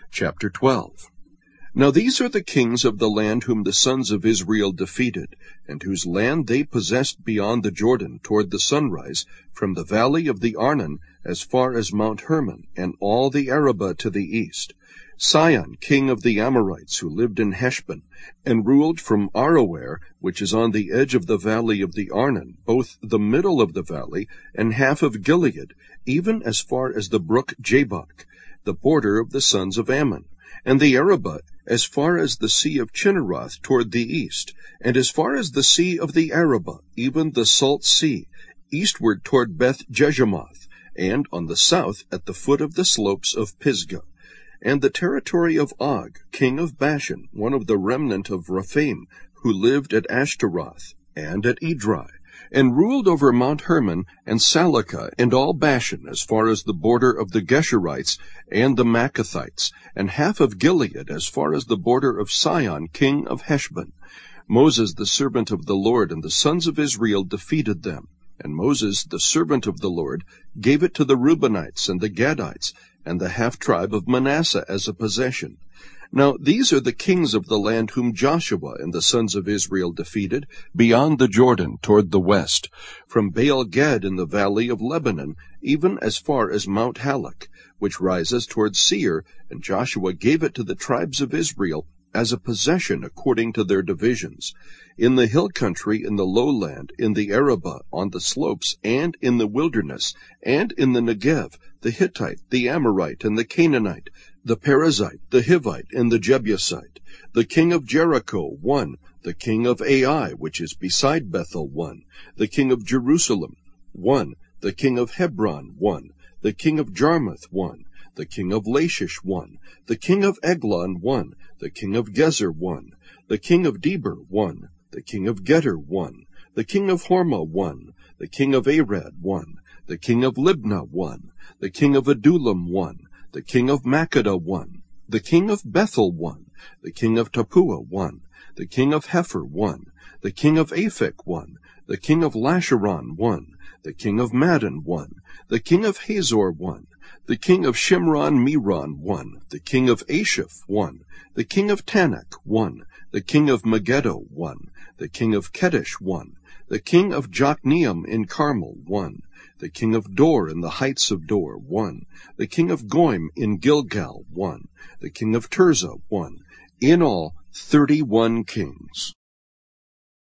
Chapter 12. Now these are the kings of the land whom the sons of Israel defeated, and whose land they possessed beyond the Jordan toward the sunrise, from the valley of the Arnon as far as Mount Hermon, and all the Arabah to the east. Sihon, king of the Amorites, who lived in Heshbon, and ruled from Aroer, which is on the edge of the valley of the Arnon, both the middle of the valley and half of Gilead, even as far as the brook Jabbok, the border of the sons of Ammon, and the Arabah as far as the sea of Chinneroth toward the east, and as far as the sea of the Arabah, even the salt sea, eastward toward Beth Jeshimoth, and on the south at the foot of the slopes of Pisgah, and the territory of Og, king of Bashan, one of the remnant of Rephaim, who lived at Ashtaroth, and at Edrei, and ruled over Mount Hermon, and Salecah, and all Bashan, as far as the border of the Geshurites, and the Maccathites, and half of Gilead, as far as the border of Sihon, king of Heshbon. Moses, the servant of the Lord, and the sons of Israel defeated them. And Moses, the servant of the Lord, gave it to the Reubenites and the Gadites, and the half-tribe of Manasseh as a possession. Now these are the kings of the land whom Joshua and the sons of Israel defeated, beyond the Jordan toward the west, from Baal-Gad in the valley of Lebanon, even as far as Mount Halak, which rises toward Seir, and Joshua gave it to the tribes of Israel as a possession according to their divisions. In the hill country, in the lowland, in the Arabah, on the slopes, and in the wilderness, and in the Negev, the Hittite, the Amorite, and the Canaanite, the Perizzite, the Hivite, and the Jebusite. The king of Jericho, 1. The king of Ai, which is beside Bethel, 1. The king of Jerusalem, 1. The king of Hebron, 1. The king of Jarmuth, 1. The king of Lachish, 1. The king of Eglon, 1. The king of Gezer, 1. The king of Debir, 1. The king of Geter, 1. The king of Hormah, 1. The king of Arad, 1. The king of Libnah, 1. The king of Adullam, 1. The king of Makkedah, 1. The king of Bethel, 1. The king of Tappuah, 1. The king of Hepher, 1. The king of Aphek, 1. The king of Lasharon, 1. The king of Madon, 1. The king of Hazor, 1. The king of Shimron-Meron, 1. The king of Ashaph, 1. The king of Tanakh, 1. The king of Megiddo, 1. The king of Kedesh, 1. The king of Jokneam in Carmel, 1. The king of Dor in the heights of Dor, 1. The king of Goim in Gilgal, 1. The king of Tirzah, 1. In all, 31 kings.